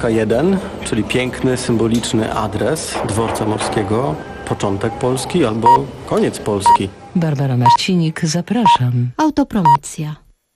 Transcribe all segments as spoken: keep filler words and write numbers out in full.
Morska jeden, czyli piękny, symboliczny adres dworca morskiego, początek Polski albo koniec Polski. Barbara Marcinik, zapraszam. Autopromocja.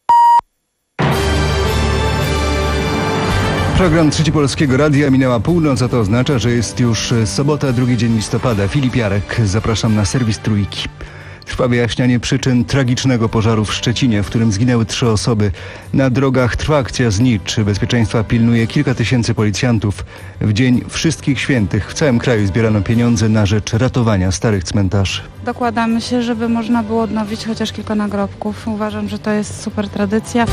Program Trzeci Polskiego Radia minęła północ, a to oznacza, że jest już sobota, drugi dzień listopada. Filip Jarek, zapraszam na serwis Trójki. Trwa wyjaśnianie przyczyn tragicznego pożaru w Szczecinie, w którym zginęły trzy osoby. Na drogach trwa akcja znicz. Bezpieczeństwa pilnuje kilka tysięcy policjantów. W Dzień Wszystkich Świętych w całym kraju zbierano pieniądze na rzecz ratowania starych cmentarzy. Dokładamy się, żeby można było odnowić chociaż kilka nagrobków. Uważam, że to jest super tradycja.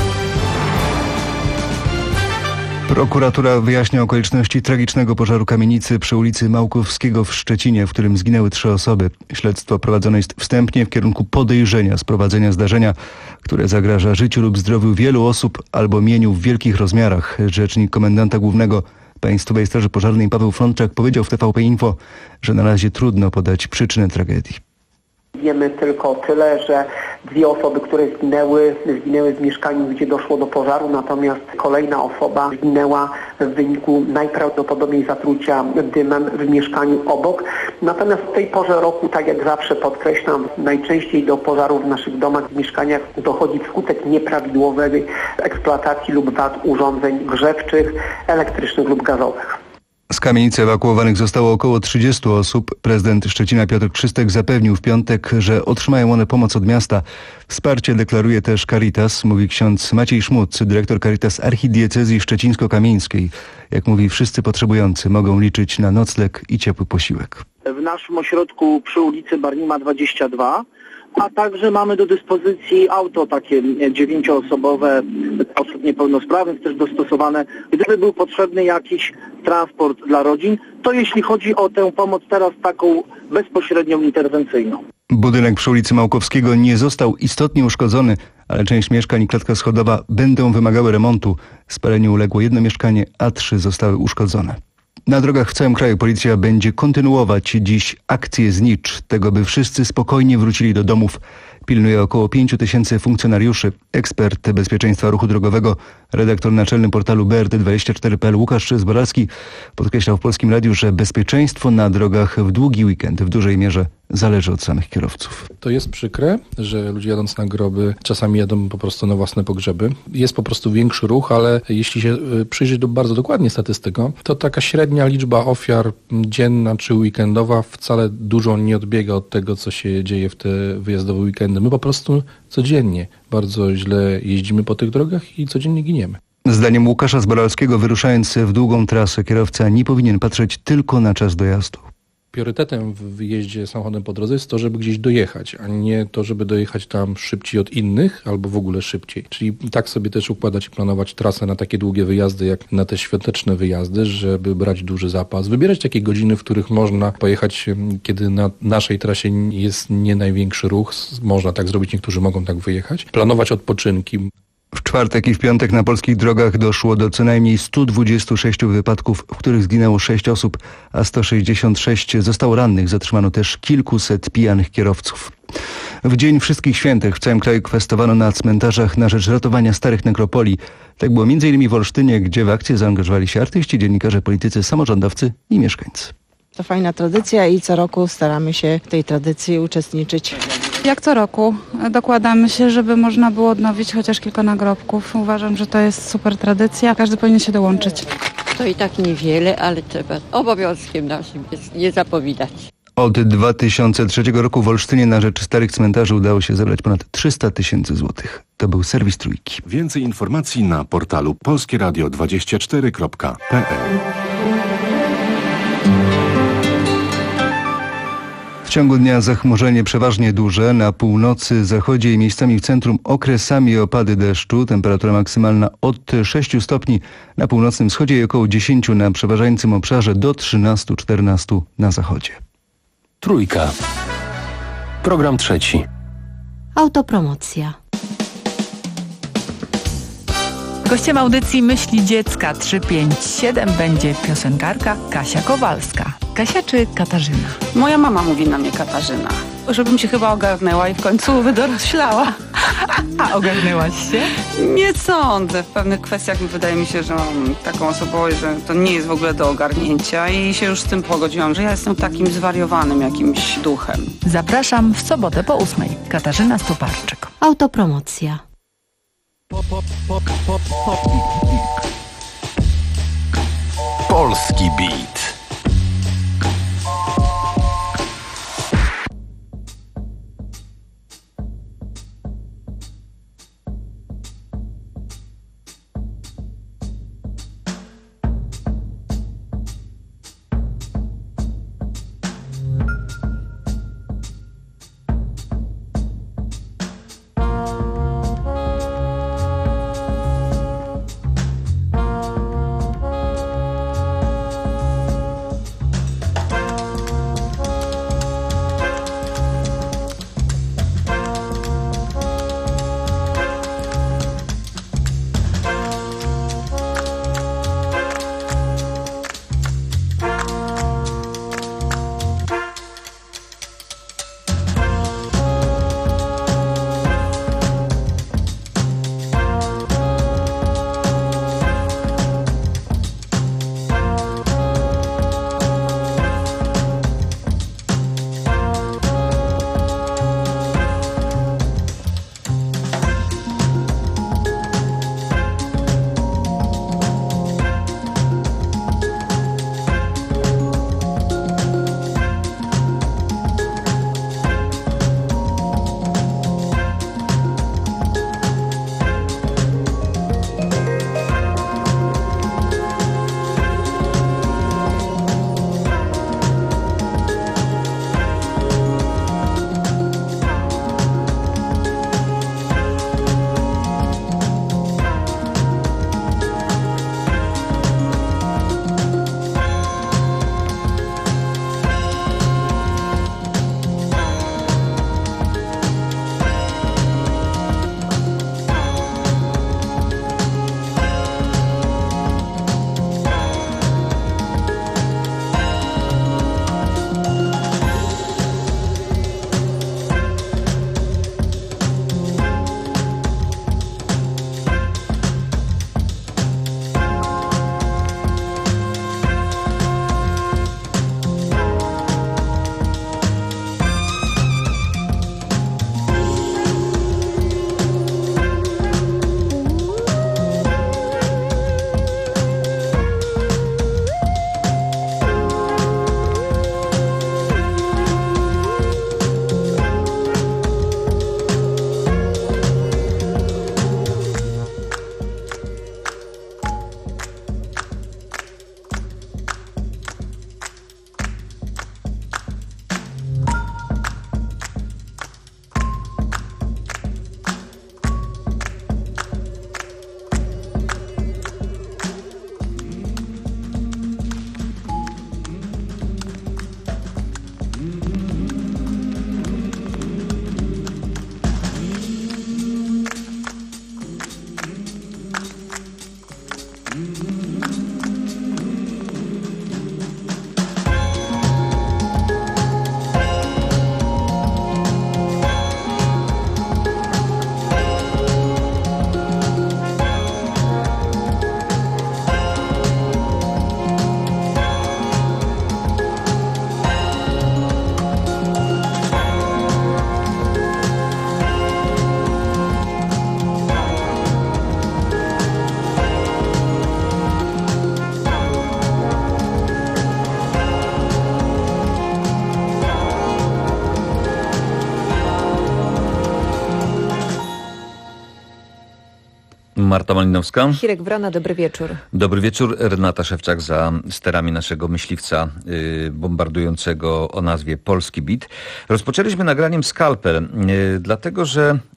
Prokuratura wyjaśnia okoliczności tragicznego pożaru kamienicy przy ulicy Małkowskiego w Szczecinie, w którym zginęły trzy osoby. Śledztwo prowadzone jest wstępnie w kierunku podejrzenia sprowadzenia zdarzenia, które zagraża życiu lub zdrowiu wielu osób albo mieniu w wielkich rozmiarach. Rzecznik komendanta głównego Państwowej Straży Pożarnej Paweł Frączak powiedział w T V P Info, że na razie trudno podać przyczynę tragedii. Wiemy tylko tyle, że dwie osoby, które zginęły, zginęły w mieszkaniu, gdzie doszło do pożaru, natomiast kolejna osoba zginęła w wyniku najprawdopodobniej zatrucia dymem w mieszkaniu obok. Natomiast w tej porze roku, tak jak zawsze podkreślam, najczęściej do pożarów w naszych domach, w mieszkaniach dochodzi wskutek nieprawidłowej eksploatacji lub wad urządzeń grzewczych, elektrycznych lub gazowych. Z kamienicy ewakuowanych zostało około trzydziestu osób. Prezydent Szczecina Piotr Krzystek zapewnił w piątek, że otrzymają one pomoc od miasta. Wsparcie deklaruje też Caritas, mówi ksiądz Maciej Szmuc, dyrektor Caritas Archidiecezji Szczecińsko-Kamieńskiej. Jak mówi, wszyscy potrzebujący mogą liczyć na nocleg i ciepły posiłek. W naszym ośrodku przy ulicy Barnima dwadzieścia dwa, a także mamy do dyspozycji auto takie dziewięcioosobowe osób niepełnosprawnych, też dostosowane. Gdyby był potrzebny jakiś transport dla rodzin, to jeśli chodzi o tę pomoc teraz taką bezpośrednią, interwencyjną. Budynek przy ulicy Małkowskiego nie został istotnie uszkodzony, ale część mieszkań i klatka schodowa będą wymagały remontu. Spaleniu uległo jedno mieszkanie, a trzy zostały uszkodzone. Na drogach w całym kraju policja będzie kontynuować dziś akcję znicz, tego by wszyscy spokojnie wrócili do domów. Pilnuje około pięciu tysięcy funkcjonariuszy. Ekspert bezpieczeństwa ruchu drogowego, redaktor naczelny portalu B R T dwadzieścia cztery kropka p l Łukasz Zboralski podkreślał w Polskim Radiu, że bezpieczeństwo na drogach w długi weekend w dużej mierze zależy od samych kierowców. To jest przykre, że ludzie jadąc na groby czasami jadą po prostu na własne pogrzeby. Jest po prostu większy ruch, ale jeśli się przyjrzeć do bardzo dokładnie statystykom, to taka średnia liczba ofiar dzienna czy weekendowa wcale dużo nie odbiega od tego, co się dzieje w te wyjazdowe weekendy. My po prostu codziennie bardzo źle jeździmy po tych drogach i codziennie giniemy. Zdaniem Łukasza Zboralskiego, wyruszając w długą trasę, kierowca nie powinien patrzeć tylko na czas dojazdu. Priorytetem w wyjeździe samochodem po drodze jest to, żeby gdzieś dojechać, a nie to, żeby dojechać tam szybciej od innych albo w ogóle szybciej. Czyli tak sobie też układać i planować trasę na takie długie wyjazdy, jak na te świąteczne wyjazdy, żeby brać duży zapas. Wybierać takie godziny, w których można pojechać, kiedy na naszej trasie jest nie największy ruch. Można tak zrobić, niektórzy mogą tak wyjechać. Planować odpoczynki. W czwartek i w piątek na polskich drogach doszło do co najmniej stu dwudziestu sześciu wypadków, w których zginęło sześć osób, a sto sześćdziesiąt sześć zostało rannych. Zatrzymano też kilkuset pijanych kierowców. W Dzień Wszystkich Świętych w całym kraju kwestowano na cmentarzach na rzecz ratowania starych nekropolii. Tak było między innymi w Olsztynie, gdzie w akcję zaangażowali się artyści, dziennikarze, politycy, samorządowcy i mieszkańcy. To fajna tradycja i co roku staramy się w tej tradycji uczestniczyć. Jak co roku dokładamy się, żeby można było odnowić chociaż kilka nagrobków. Uważam, że to jest super tradycja. Każdy powinien się dołączyć. To i tak niewiele, ale trzeba obowiązkiem naszym jest nie zapominać. Od dwa tysiące trzeciego roku w Olsztynie na rzecz starych cmentarzy udało się zebrać ponad trzysta tysięcy złotych. To był serwis Trójki. Więcej informacji na portalu polskie radio dwadzieścia cztery kropka p l. W ciągu dnia zachmurzenie przeważnie duże, na północy, zachodzie i miejscami w centrum okresami opady deszczu. Temperatura maksymalna od sześciu stopni na północnym wschodzie i około dziesięciu na przeważającym obszarze do trzynastu czternastu na zachodzie. Trójka. Program trzeci. Autopromocja. Gościem audycji Myśli Dziecka trzy pięć siedem będzie piosenkarka Kasia Kowalska. Kasia czy Katarzyna? Moja mama mówi na mnie Katarzyna. żebym się chyba ogarnęła i w końcu wydoroślała. A ogarnęłaś się? Nie sądzę. W pewnych kwestiach wydaje mi się, że mam taką osobowość, że to nie jest w ogóle do ogarnięcia i się już z tym pogodziłam, że ja jestem takim zwariowanym jakimś duchem. Zapraszam w sobotę po ósmej. Katarzyna Stuparczyk. Autopromocja. Polski Beat. Marta Malinowska. Hirek Wrona, dobry wieczór. Dobry wieczór. Renata Szewczak za sterami naszego myśliwca y, bombardującego o nazwie Polski Beat. Rozpoczęliśmy nagraniem Skalpel, y, dlatego że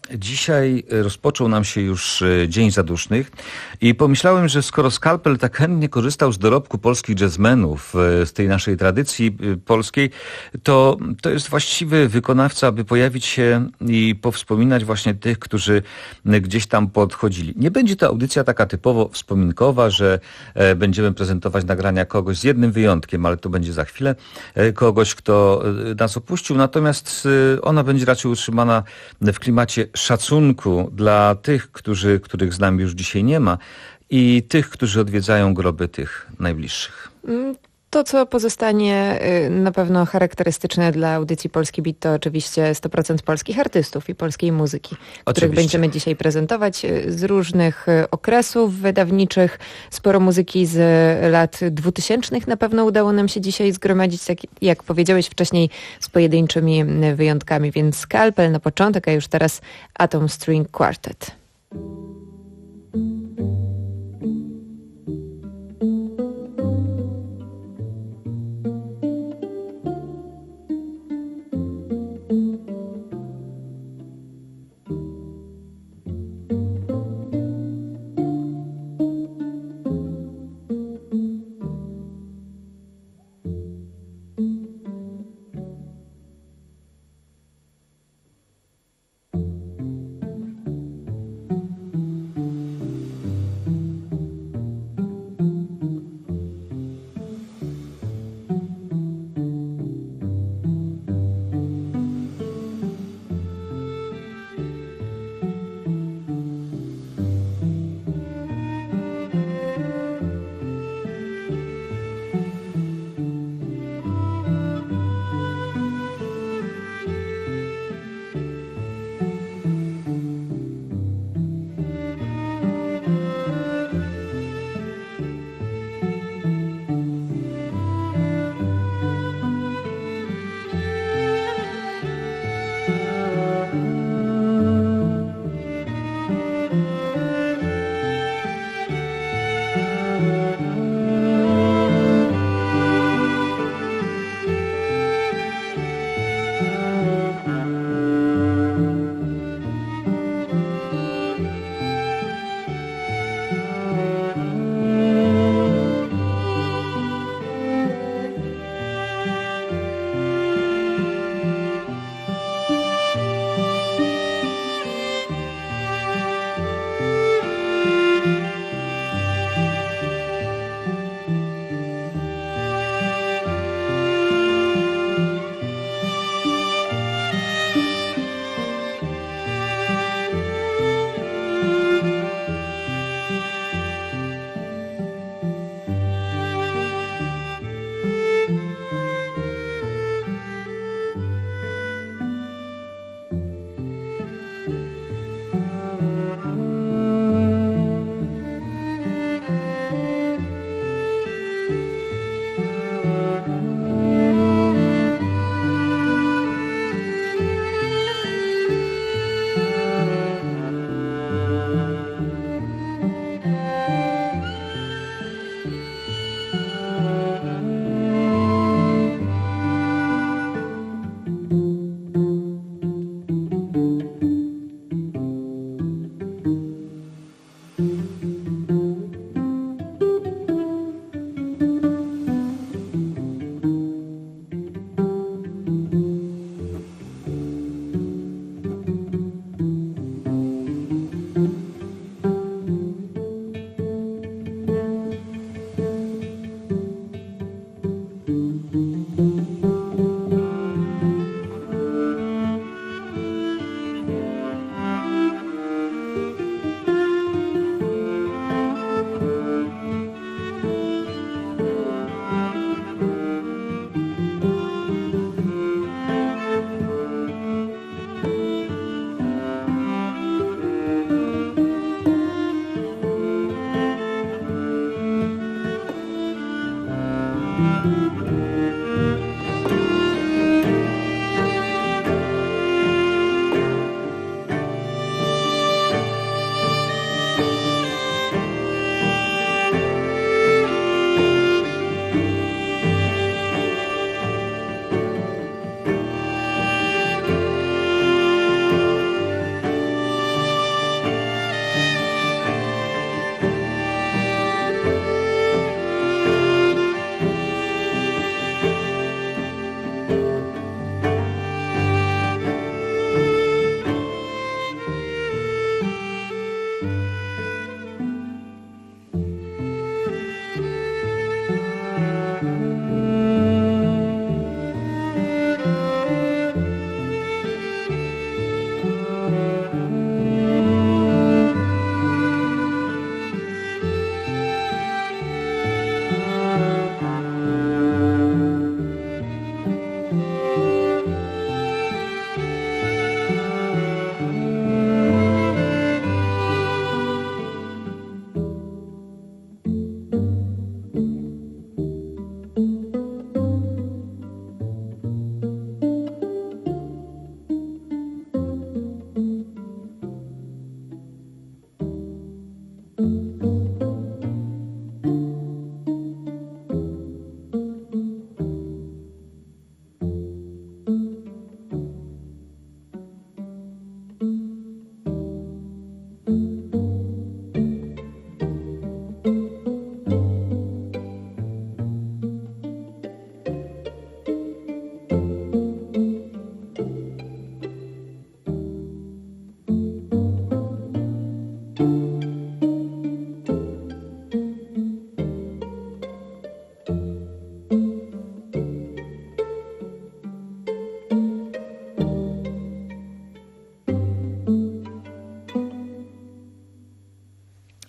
Dzisiaj rozpoczął nam się już Dzień Zadusznych i pomyślałem, że skoro Skalpel tak chętnie korzystał z dorobku polskich jazzmenów, z tej naszej tradycji polskiej, to to jest właściwy wykonawca, aby pojawić się i powspominać właśnie tych, którzy gdzieś tam podchodzili. Nie będzie to audycja taka typowo wspominkowa, że będziemy prezentować nagrania kogoś z jednym wyjątkiem, ale to będzie za chwilę, kogoś, kto nas opuścił, natomiast ona będzie raczej utrzymana w klimacie szacunku dla tych, którzy, których z nami już dzisiaj nie ma i tych, którzy odwiedzają groby tych najbliższych. To, co pozostanie na pewno charakterystyczne dla audycji Polski Beat, to oczywiście sto procent polskich artystów i polskiej muzyki, których Oczywiście. będziemy dzisiaj prezentować z różnych okresów wydawniczych. Sporo muzyki z lat dwutysięcznych na pewno udało nam się dzisiaj zgromadzić, tak jak powiedziałeś wcześniej, z pojedynczymi wyjątkami. Więc Skalpel na początek, a już teraz Atom String Quartet.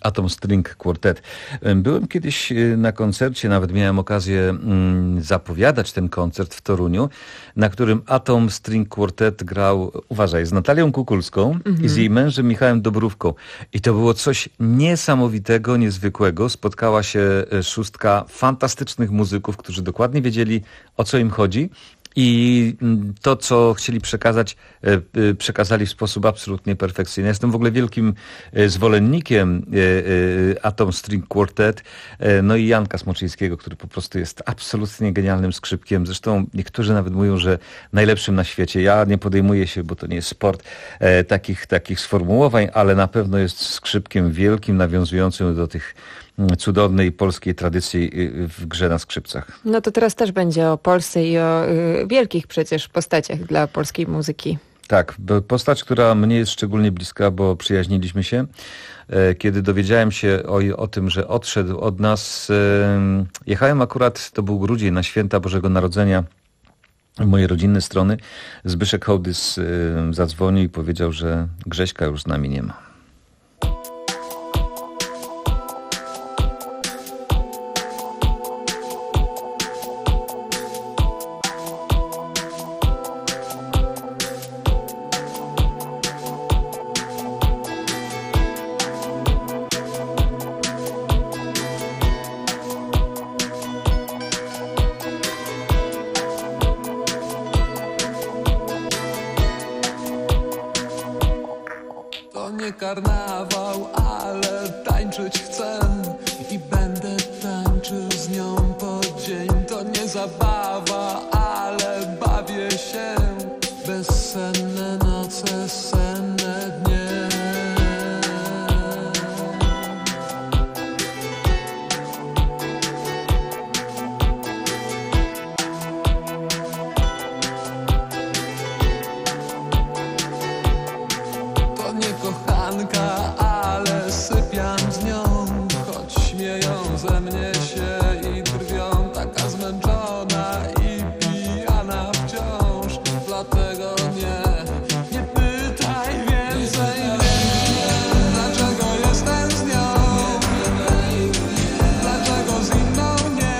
Atom String Quartet. Byłem kiedyś na koncercie, nawet miałem okazję zapowiadać ten koncert w Toruniu, na którym Atom String Quartet grał, uważaj, z Natalią Kukulską mhm. i z jej mężem Michałem Dobrówką. I to było coś niesamowitego, niezwykłego. Spotkała się szóstka fantastycznych muzyków, którzy dokładnie wiedzieli, o co im chodzi. I to, co chcieli przekazać, przekazali w sposób absolutnie perfekcyjny. Jestem w ogóle wielkim zwolennikiem Atom String Quartet, no i Janka Smoczyńskiego, który po prostu jest absolutnie genialnym skrzypkiem. Zresztą niektórzy nawet mówią, że najlepszym na świecie. Ja nie podejmuję się, bo to nie jest sport, takich, takich sformułowań, ale na pewno jest skrzypkiem wielkim, nawiązującym do tych cudownej polskiej tradycji w grze na skrzypcach. No to teraz też będzie o Polsce i o y, wielkich przecież postaciach dla polskiej muzyki. Tak, postać, która mnie jest szczególnie bliska, bo przyjaźniliśmy się. Kiedy dowiedziałem się o, o tym, że odszedł od nas, jechałem akurat, to był grudzień, na święta Bożego Narodzenia mojej rodzinnej strony. Zbyszek Hołdys zadzwonił i powiedział, że Grześka już z nami nie ma. Karnawał, ale tańczyć chcę i będę tańczył z nią po dzień. To nie zabawa, ale bawię się. Bezsenne noce, senne dnie. To nie kochanka, ale sypiam z nią, choć śmieją ze mnie się i drwią. Taka zmęczona i pijana wciąż, dlatego nie, nie pytaj więcej mnie, dlaczego jestem z nią, dlaczego z inną nie,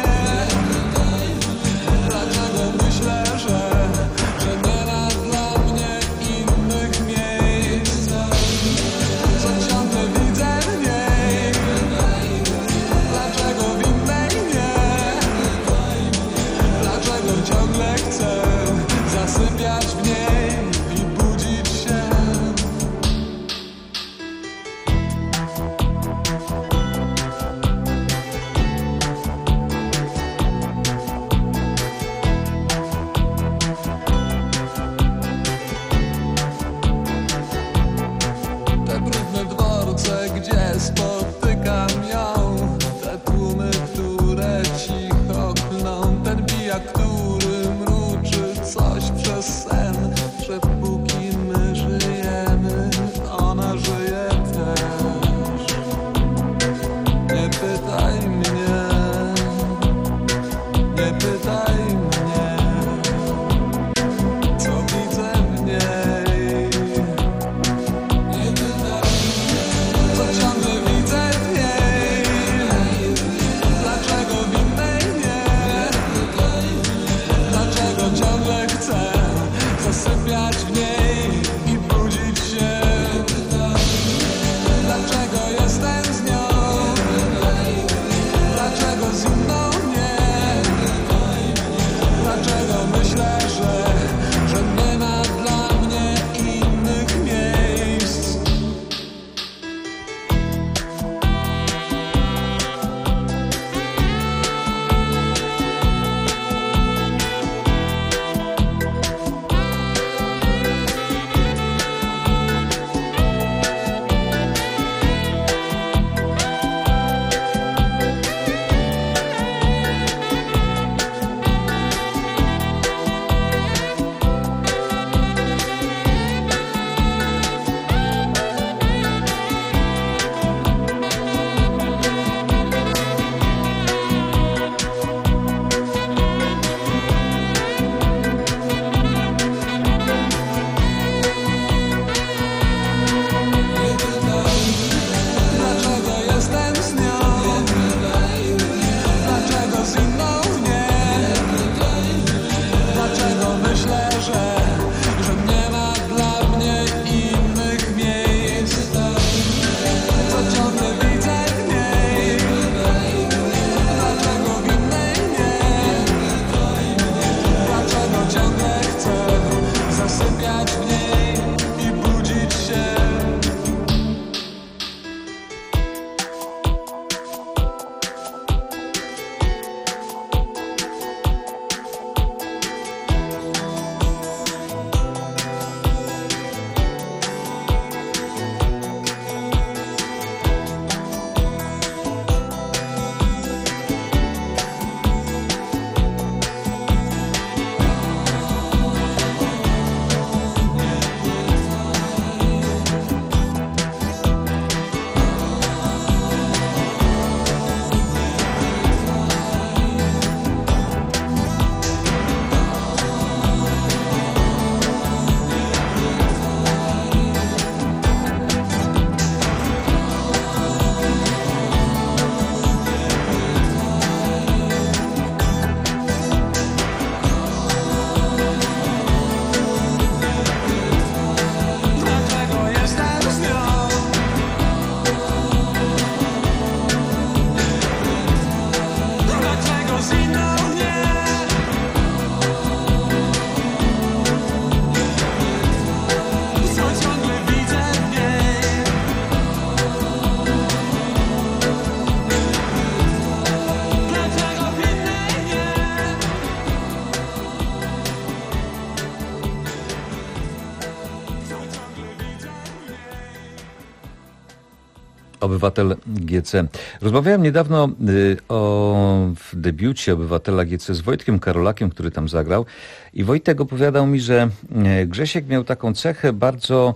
dlaczego myślę, że, że nie ma dla mnie innych miejsc. Co ciągle widzę w niej, dlaczego w innej nie, dlaczego ciągle chcę zasypiać w niej i budzić się. Te brudne dworce, gdzie spotykam ją, te tłumy, które cicho klną, ten pijak, który mruczy coś przez sen, że póki my żyjemy, ona żyje też. Nie pytaj mnie, nie pytaj mnie, co widzę w niej. Nie pytaj mnie, co ciągle widzę w niej, dlaczego w innej nie, dlaczego ciągle chcę zasypiać w niej i budzić się. Dlaczego jestem z nią, dlaczego z inną nie, Obywatel G C. Rozmawiałem niedawno y, o w debiucie Obywatela G C z Wojtkiem Karolakiem, który tam zagrał. I Wojtek opowiadał mi, że Grzesiek miał taką cechę bardzo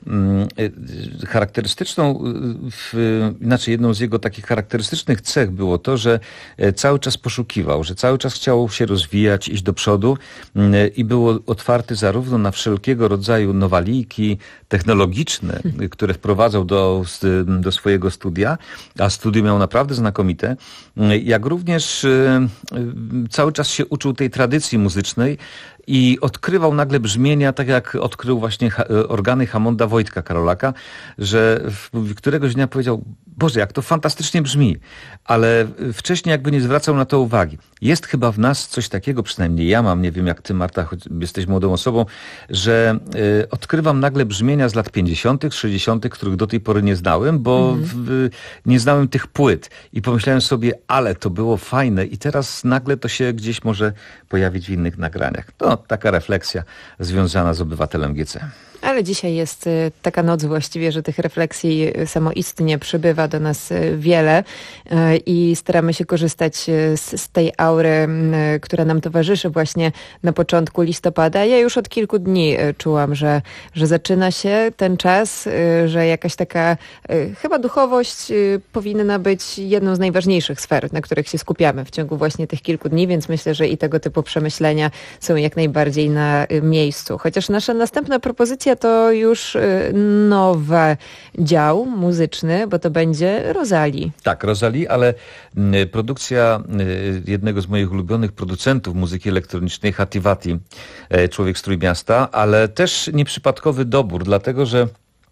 y, charakterystyczną, y, w, inaczej jedną z jego takich charakterystycznych cech było to, że cały czas poszukiwał, że cały czas chciał się rozwijać, iść do przodu y, i był otwarty zarówno na wszelkiego rodzaju nowaliki technologiczne, y, które wprowadzał do, do swojego studia, a studium miał naprawdę znakomite, y, jak również y, y, cały czas się uczył tej tradycji muzycznej i odkrywał nagle brzmienia, tak jak odkrył właśnie organy Hammonda Wojtka Karolaka, że któregoś dnia powiedział: Boże, jak to fantastycznie brzmi, ale wcześniej jakby nie zwracał na to uwagi. Jest chyba w nas coś takiego, przynajmniej ja mam, nie wiem jak ty, Marta, choć jesteś młodą osobą, że y, odkrywam nagle brzmienia z lat pięćdziesiątych, sześćdziesiątych, których do tej pory nie znałem, bo mm. w, nie znałem tych płyt i pomyślałem sobie, ale to było fajne i teraz nagle to się gdzieś może pojawić w innych nagraniach. To taka refleksja związana z Obywatelem G C. Ale dzisiaj jest taka noc właściwie, że tych refleksji samoistnie przybywa do nas wiele i staramy się korzystać z, z tej aury, która nam towarzyszy właśnie na początku listopada. Ja już od kilku dni czułam, że, że zaczyna się ten czas, że jakaś taka chyba duchowość powinna być jedną z najważniejszych sfer, na których się skupiamy w ciągu właśnie tych kilku dni, więc myślę, że i tego typu przemyślenia są jak najbardziej na miejscu. Chociaż nasza następna propozycja to już nowy dział muzyczny, bo to będzie Rosalie. Tak, Rosalie, ale produkcja jednego z moich ulubionych producentów muzyki elektronicznej, Hativati, Człowiek z Trójmiasta, ale też nieprzypadkowy dobór, dlatego że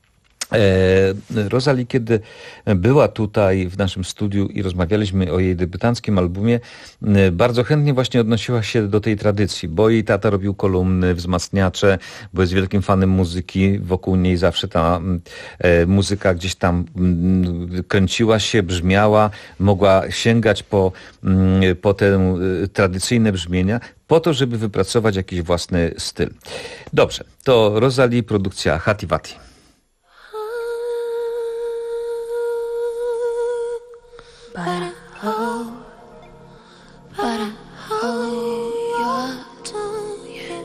Rosalie, kiedy była tutaj w naszym studiu i rozmawialiśmy o jej debiutanckim albumie, bardzo chętnie właśnie odnosiła się do tej tradycji, bo jej tata robił kolumny, wzmacniacze, bo jest wielkim fanem muzyki, wokół niej zawsze ta muzyka gdzieś tam kręciła się, brzmiała, mogła sięgać po, po te tradycyjne brzmienia, po to, żeby wypracować jakiś własny styl. Dobrze, to Rosalie, produkcja Hativati. But I hope, but I hope you're doing.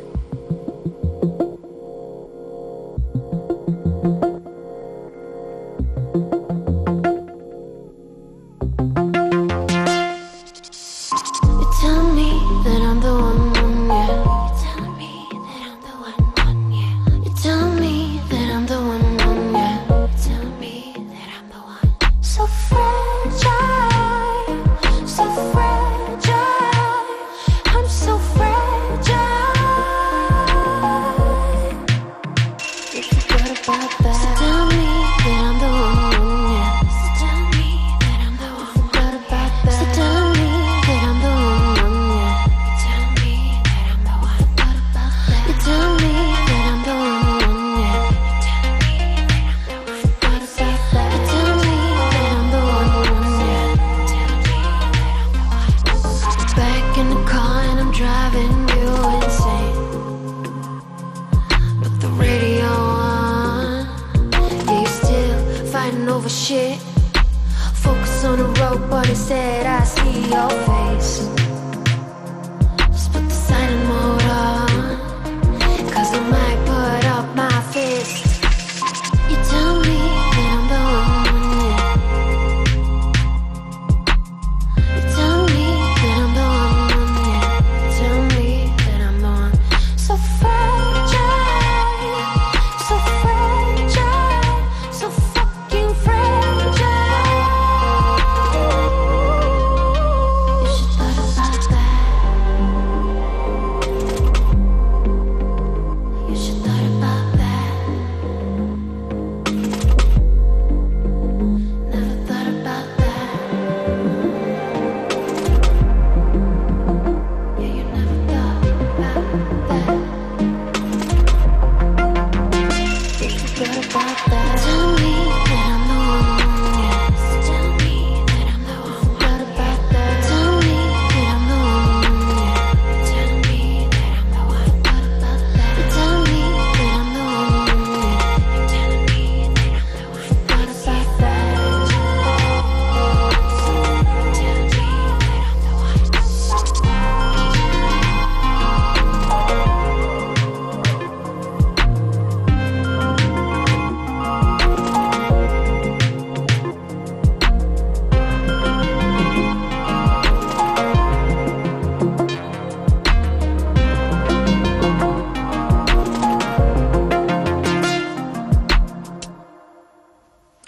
You tell me that I'm the one, one, yeah. You tell me that I'm the one, one, yeah. You tell me that I'm the one, one, yeah. You tell me that I'm the one. So fragile. So fragile, I'm so fragile. You forgot about that. So tell me that I'm the one, yeah. So tell me that I'm the one. You forgot about that. So tell me that I'm the one, yeah. You tell me that I'm the one. What about that? You tell me that I'm the one, yeah. You tell me that I'm the one. What about that? You tell me that I'm the one, yeah. Back in the car and I'm driving you insane. With the radio on, yeah, you still fighting over shit. Focus on the road, but instead I see your face. Just put the silent mode on, cause I might put up my fist. You tell me that I'm the one, yeah. You tell me that I'm the one, yeah. You tell me that I'm the one. So fragile, so fragile, so fucking fragile. You should thought about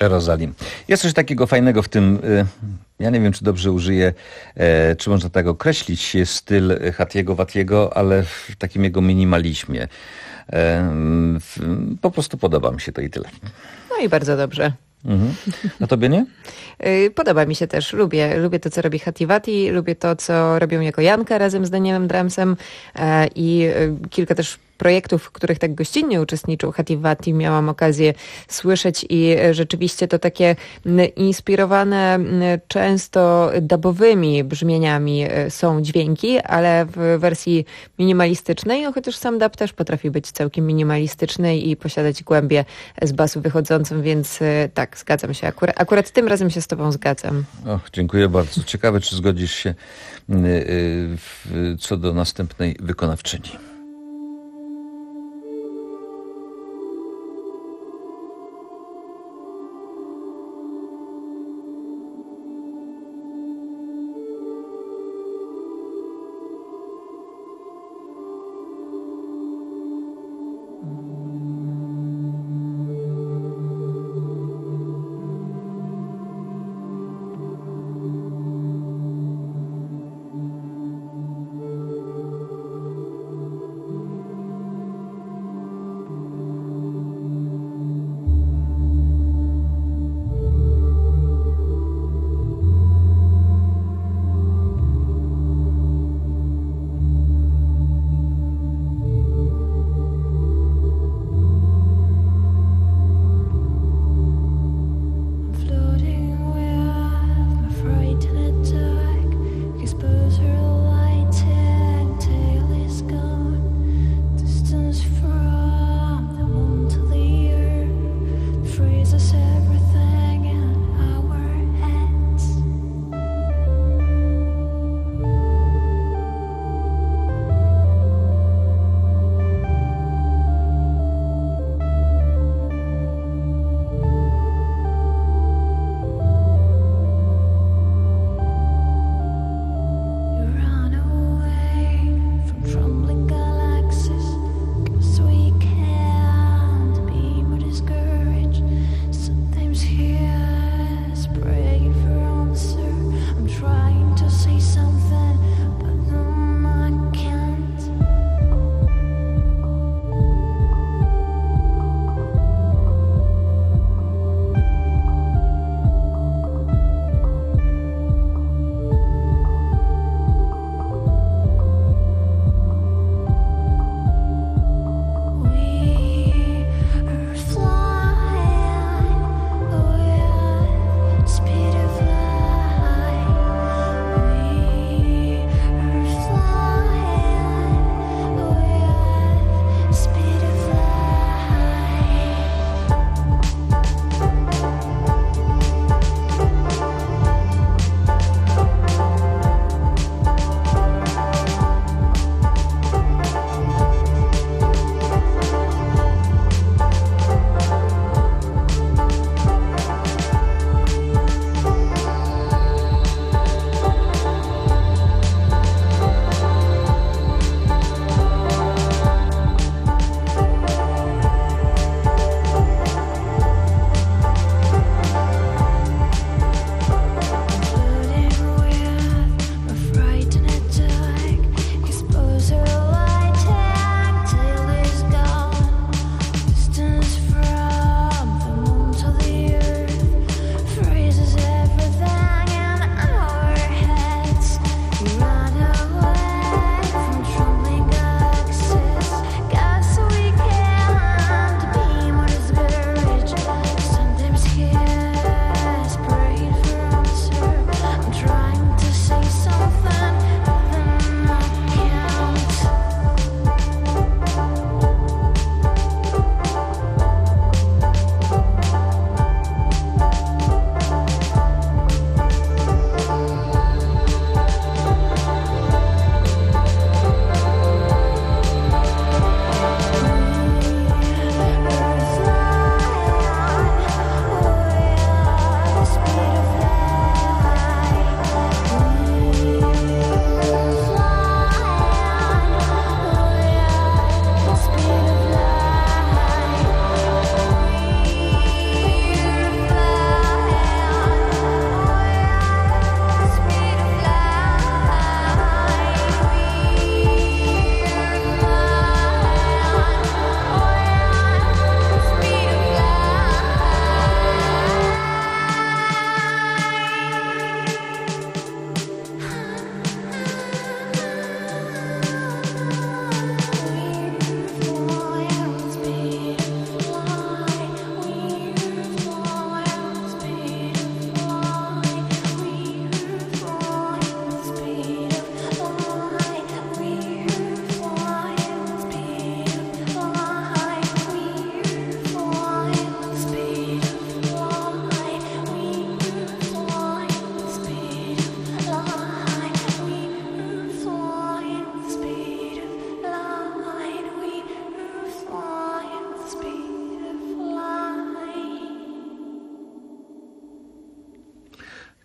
Rosalim. Jest coś takiego fajnego w tym, ja nie wiem, czy dobrze użyję, czy można tak określić, styl Hatiego Watiego, ale w takim jego minimalizmie. Po prostu podoba mi się to i tyle. No i bardzo dobrze. Mhm. A tobie nie? Podoba mi się też. Lubię. Lubię to, co robi Hati Wati. Lubię to, co robią jako Janka razem z Danielem Dramsem i kilka też projektów, w których tak gościnnie uczestniczył Hati Wati, miałam okazję słyszeć i rzeczywiście to takie inspirowane często dubowymi brzmieniami są dźwięki, ale w wersji minimalistycznej, no chociaż sam dub też potrafi być całkiem minimalistyczny i posiadać głębię z basu wychodzącą, więc tak, zgadzam się. Akurat, akurat tym razem się z tobą zgadzam. Och, dziękuję bardzo. Ciekawe, czy zgodzisz się co do następnej wykonawczyni.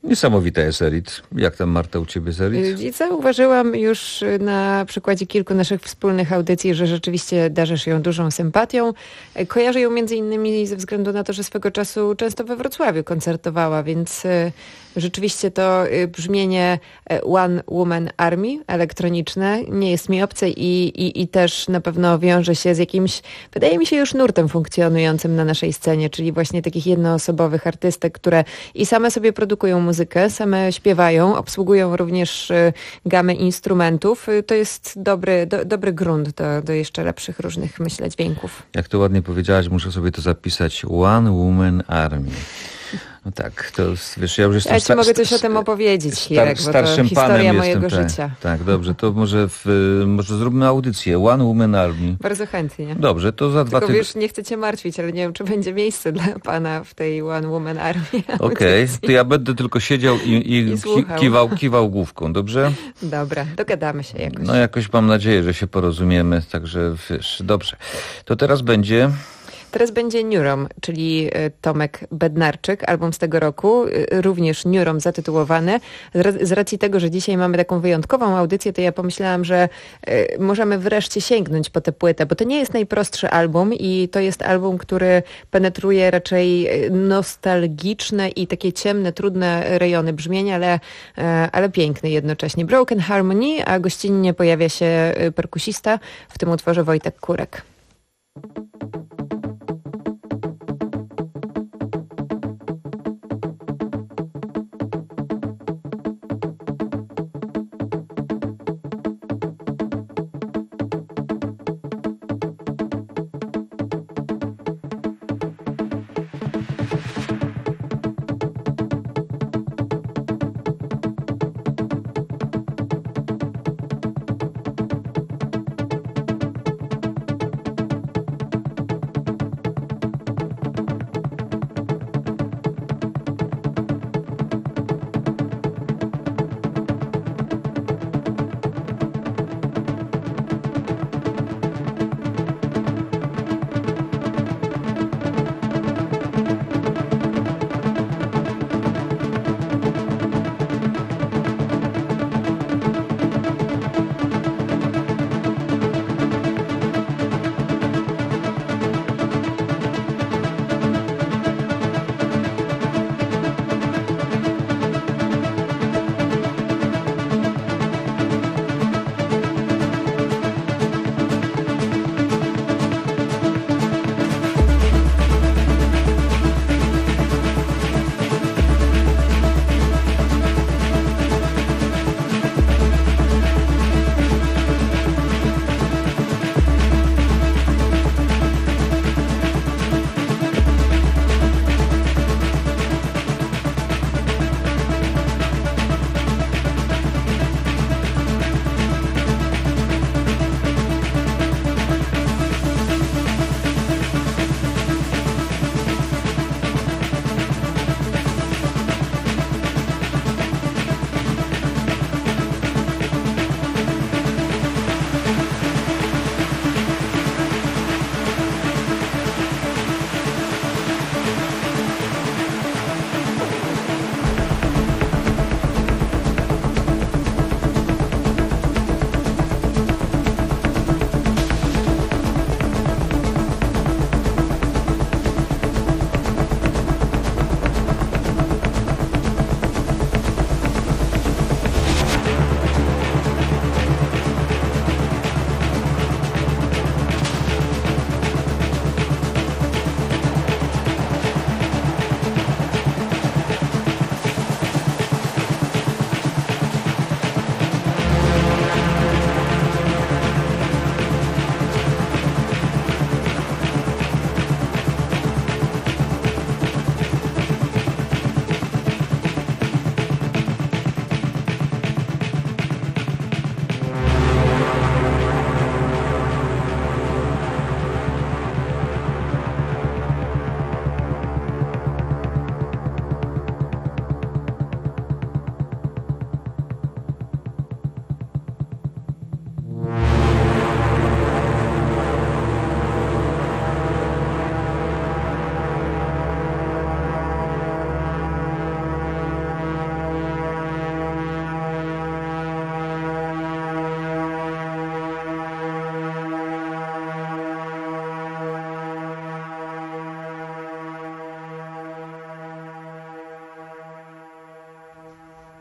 Niesamowita jest Erit. Jak tam, Marta, u ciebie z Erit? I zauważyłam już na przykładzie kilku naszych wspólnych audycji, że rzeczywiście darzysz ją dużą sympatią. Kojarzę ją między innymi ze względu na to, że swego czasu często we Wrocławiu koncertowała, więc rzeczywiście to brzmienie One Woman Army elektroniczne nie jest mi obce i, i, i też na pewno wiąże się z jakimś, wydaje mi się, już nurtem funkcjonującym na naszej scenie, czyli właśnie takich jednoosobowych artystek, które i same sobie produkują muzykę, same śpiewają, obsługują również gamę instrumentów. To jest dobry, do, dobry grunt do, do jeszcze lepszych różnych, myślę, dźwięków. Jak to ładnie powiedziałaś, muszę sobie to zapisać. One Woman Army. No tak, to wiesz, ja już jestem... Ja ci mogę coś o tym opowiedzieć, Hirek, bo to historia mojego jestem, życia. Tak, tak, dobrze, to może, w, może zróbmy audycję. One Woman Army. Bardzo chętnie. Dobrze, to za dwa tygodnie. Tylko tyg... wiesz, nie chcę cię martwić, ale nie wiem, czy będzie miejsce dla pana w tej One Woman Army. Okej, okay, to ja będę tylko siedział i, i, I ki, kiwał, kiwał główką, dobrze? Dobra, dogadamy się jakoś. No jakoś mam nadzieję, że się porozumiemy, także wiesz, dobrze. To teraz będzie... Teraz będzie Neurom, czyli Tomek Bednarczyk, album z tego roku, również Neurom zatytułowany. Z racji tego, że dzisiaj mamy taką wyjątkową audycję, to ja pomyślałam, że możemy wreszcie sięgnąć po tę płytę, bo to nie jest najprostszy album i to jest album, który penetruje raczej nostalgiczne i takie ciemne, trudne rejony brzmienia, ale, ale piękny jednocześnie. Broken Harmony, a gościnnie pojawia się perkusista, w tym utworze Wojtek Kurek.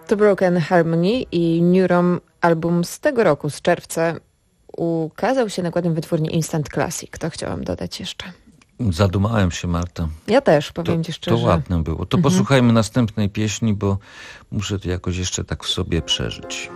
To Broken Harmony i Neuron, album z tego roku, z czerwca, ukazał się nakładem wytwórni Instant Classic. To chciałam dodać jeszcze. Zadumałem się, Marta. Ja też, powiem to, ci szczerze. To ładne było. To mhm. posłuchajmy następnej pieśni, bo muszę to jakoś jeszcze tak w sobie przeżyć.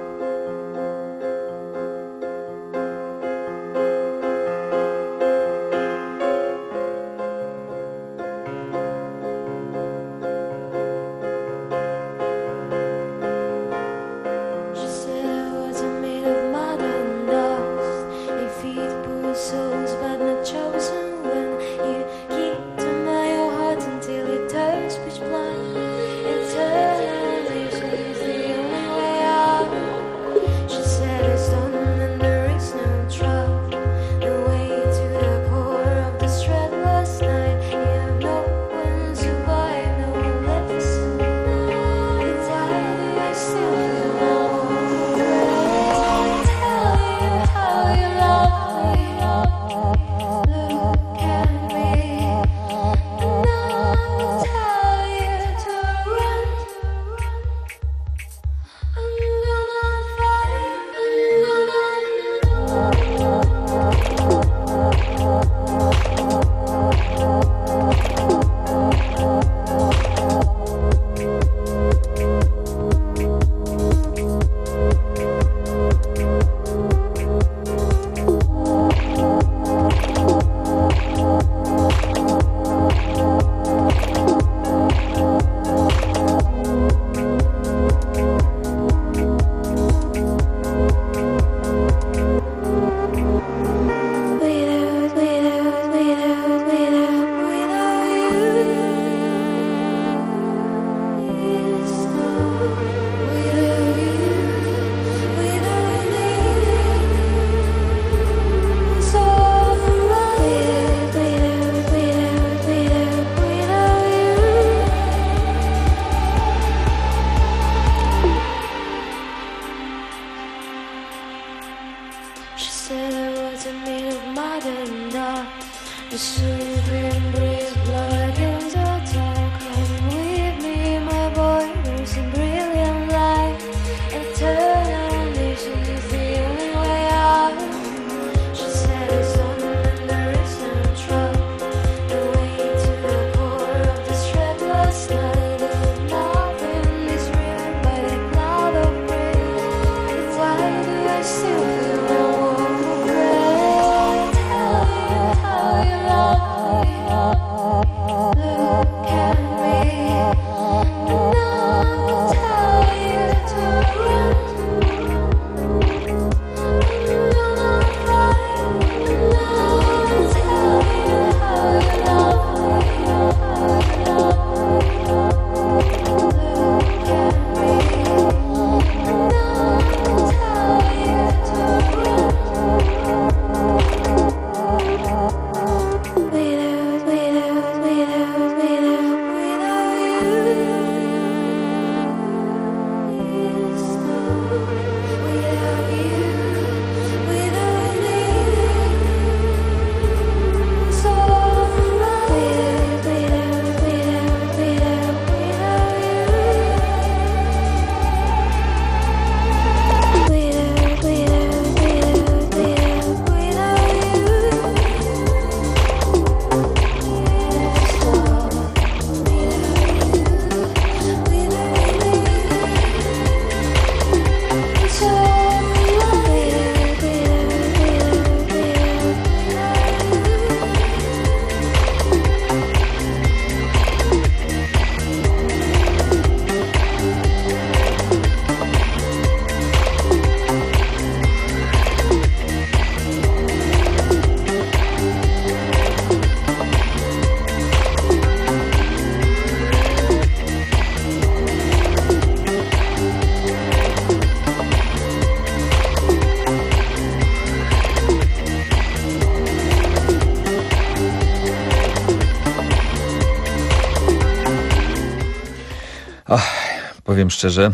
Ach, powiem szczerze,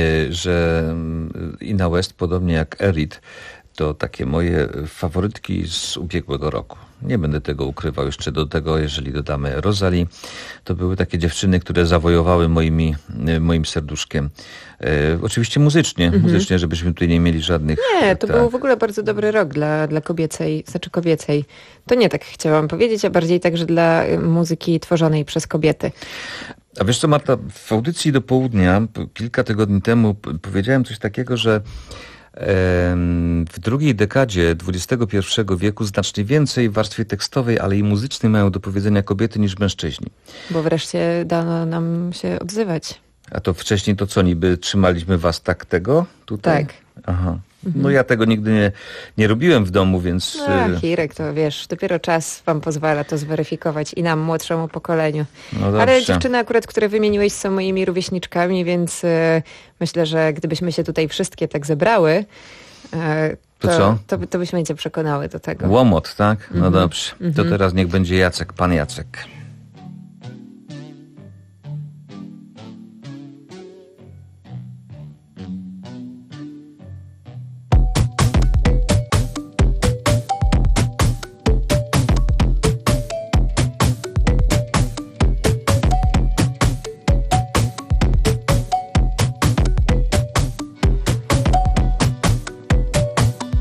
że Inna West, podobnie jak Erit, to takie moje faworytki z ubiegłego roku. Nie będę tego ukrywał. Jeszcze do tego, jeżeli dodamy Rosalie, to były takie dziewczyny, które zawojowały moimi, moim serduszkiem. E, oczywiście muzycznie, Mhm. muzycznie, żebyśmy tutaj nie mieli żadnych... Nie, to tak. był w ogóle bardzo dobry rok dla, dla kobiecej, znaczy kobiecej. To nie tak chciałam powiedzieć, a bardziej także dla y, muzyki tworzonej przez kobiety. A wiesz co, Marta, w audycji do południa p- kilka tygodni temu p- powiedziałem coś takiego, że em, w drugiej dekadzie dwudziestego pierwszego wieku znacznie więcej w warstwie tekstowej, ale i muzycznej mają do powiedzenia kobiety niż mężczyźni. Bo wreszcie dano nam się odzywać. A to wcześniej to co, niby trzymaliśmy was tak tego tutaj? Tak. Aha. Mhm. No ja tego nigdy nie, nie robiłem w domu, więc... No, y, Hirek, to wiesz, dopiero czas wam pozwala to zweryfikować i nam, młodszemu pokoleniu. No dobrze. Ale dziewczyny akurat, które wymieniłeś, są moimi rówieśniczkami, więc y, myślę, że gdybyśmy się tutaj wszystkie tak zebrały, y, To to, co? to, to byśmy cię przekonały do tego. Łomot, tak? No Mhm. dobrze. To Mhm. teraz niech będzie Jacek, pan Jacek.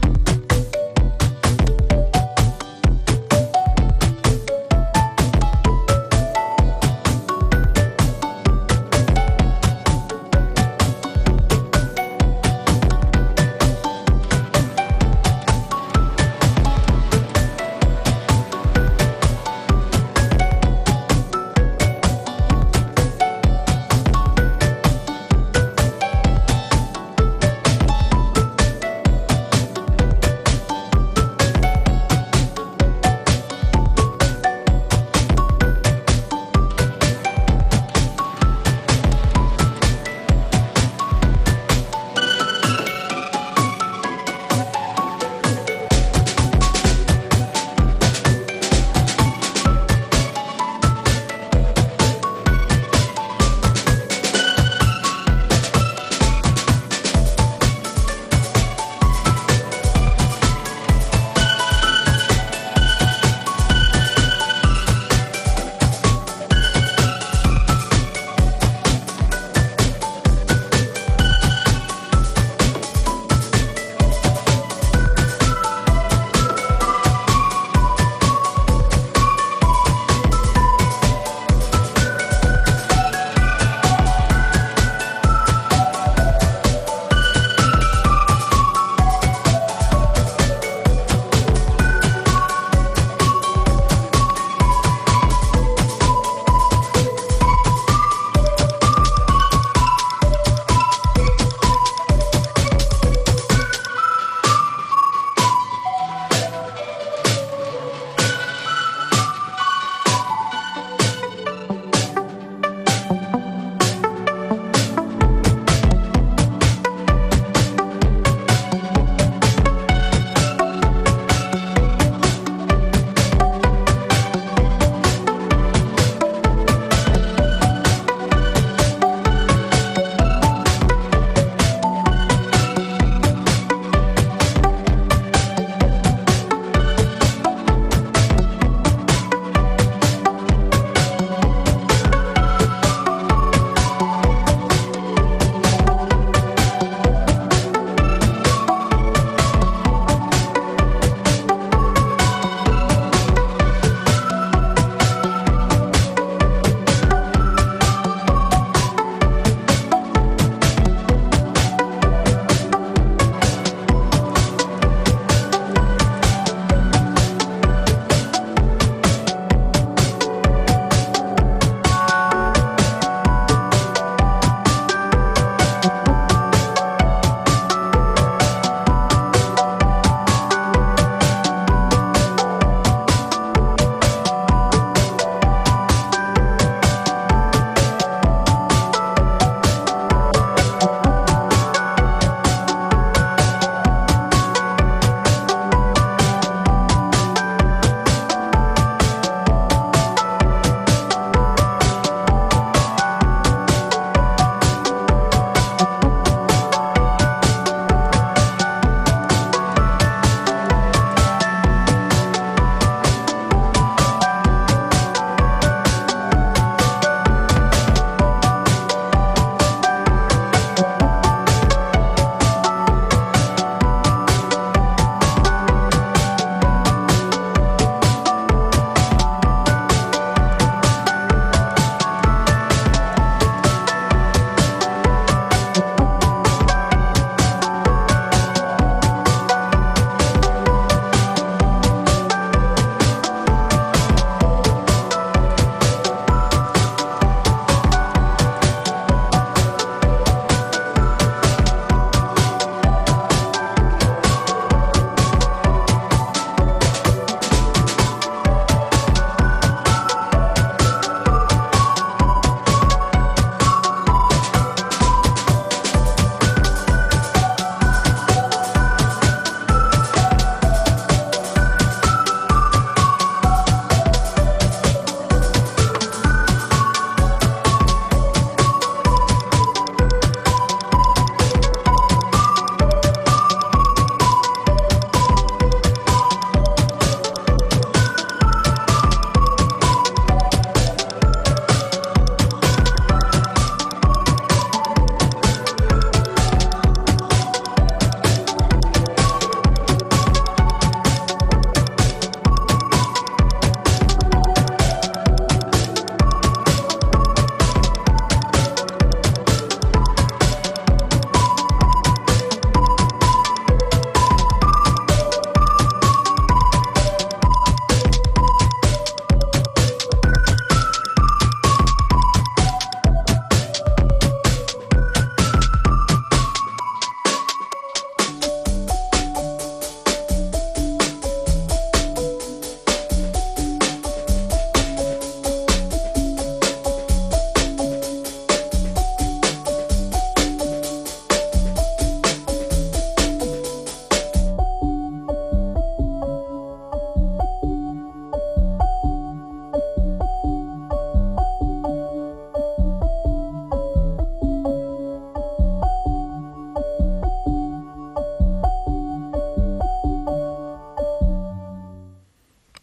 Thank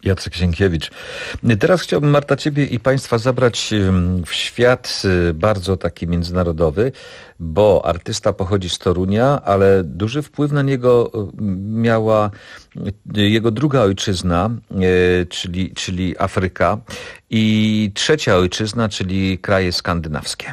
Jacek Sienkiewicz. Teraz chciałbym, Marta, ciebie i państwa zabrać w świat bardzo taki międzynarodowy, bo artysta pochodzi z Torunia, ale duży wpływ na niego miała jego druga ojczyzna, czyli, czyli Afryka, i trzecia ojczyzna, czyli kraje skandynawskie.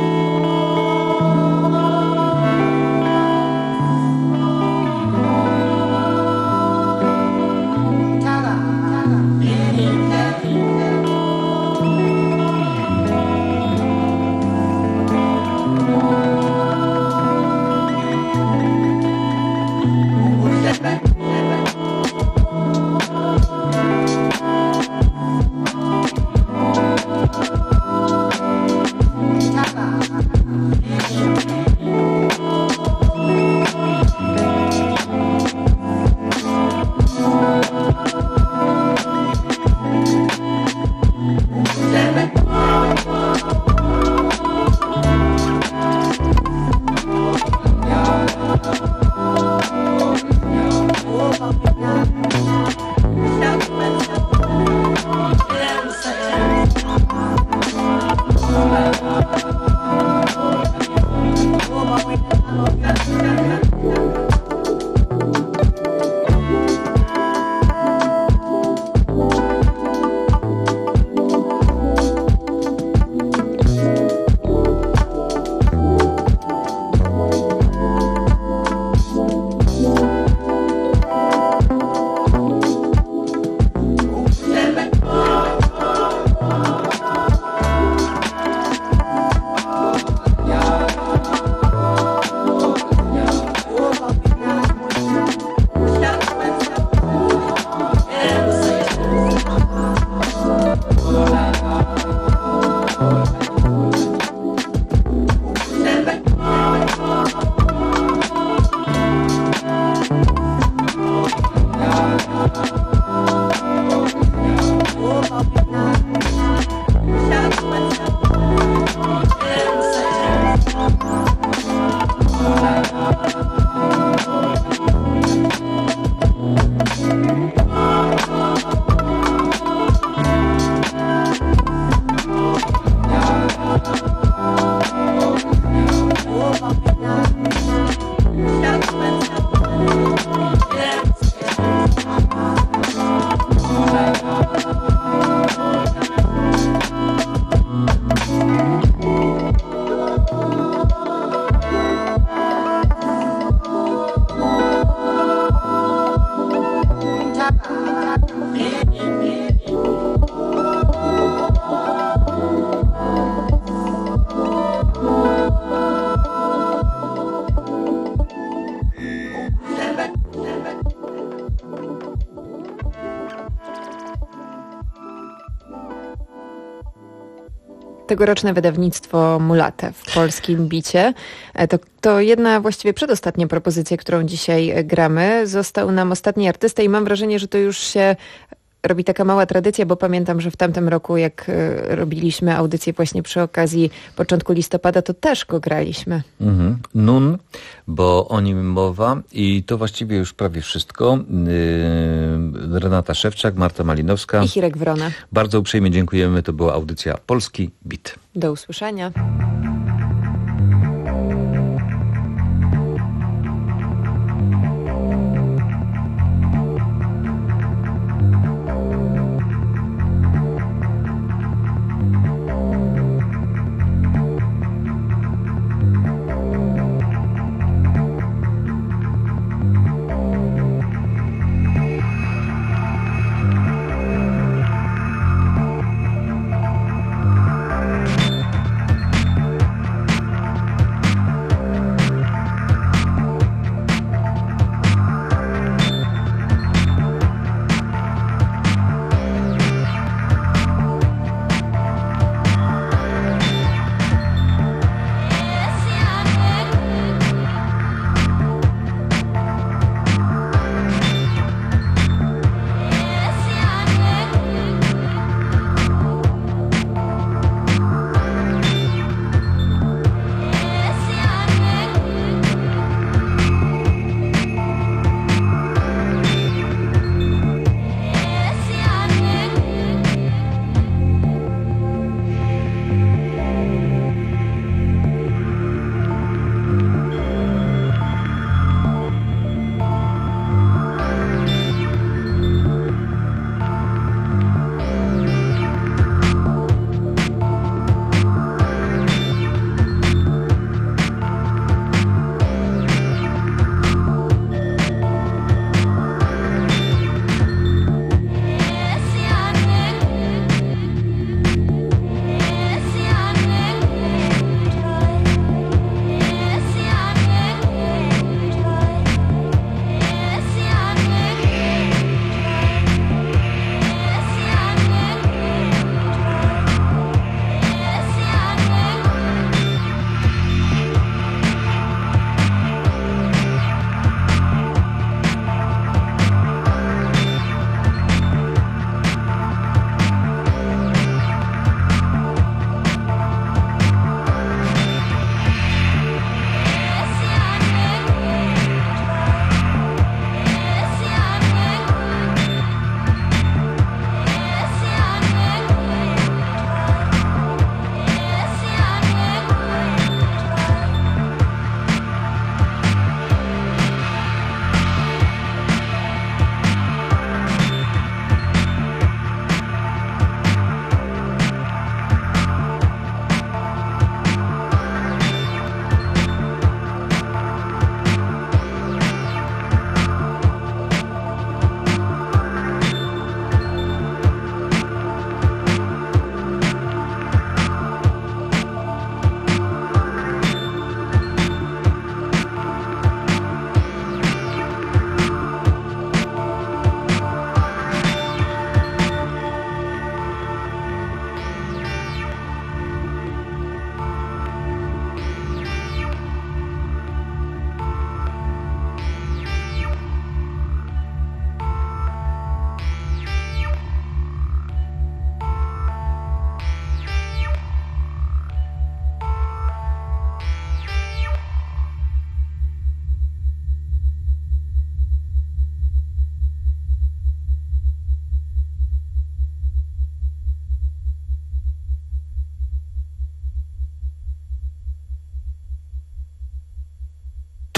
Tegoroczne wydawnictwo Mulate w polskim bicie. To, to jedna właściwie przedostatnia propozycja, którą dzisiaj gramy. Został nam ostatni artysta i mam wrażenie, że to już się robi taka mała tradycja, bo pamiętam, że w tamtym roku, jak robiliśmy audycję właśnie przy okazji początku listopada, to też go graliśmy. Mhm. Nun, bo o nim mowa i to właściwie już prawie wszystko. Yy, Renata Szewczak, Marta Malinowska i Hirek Wrona. Bardzo uprzejmie dziękujemy. To była audycja Polski Bit. Do usłyszenia.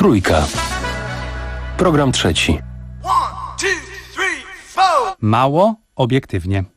Trójka. Program trzeci. Mało obiektywnie.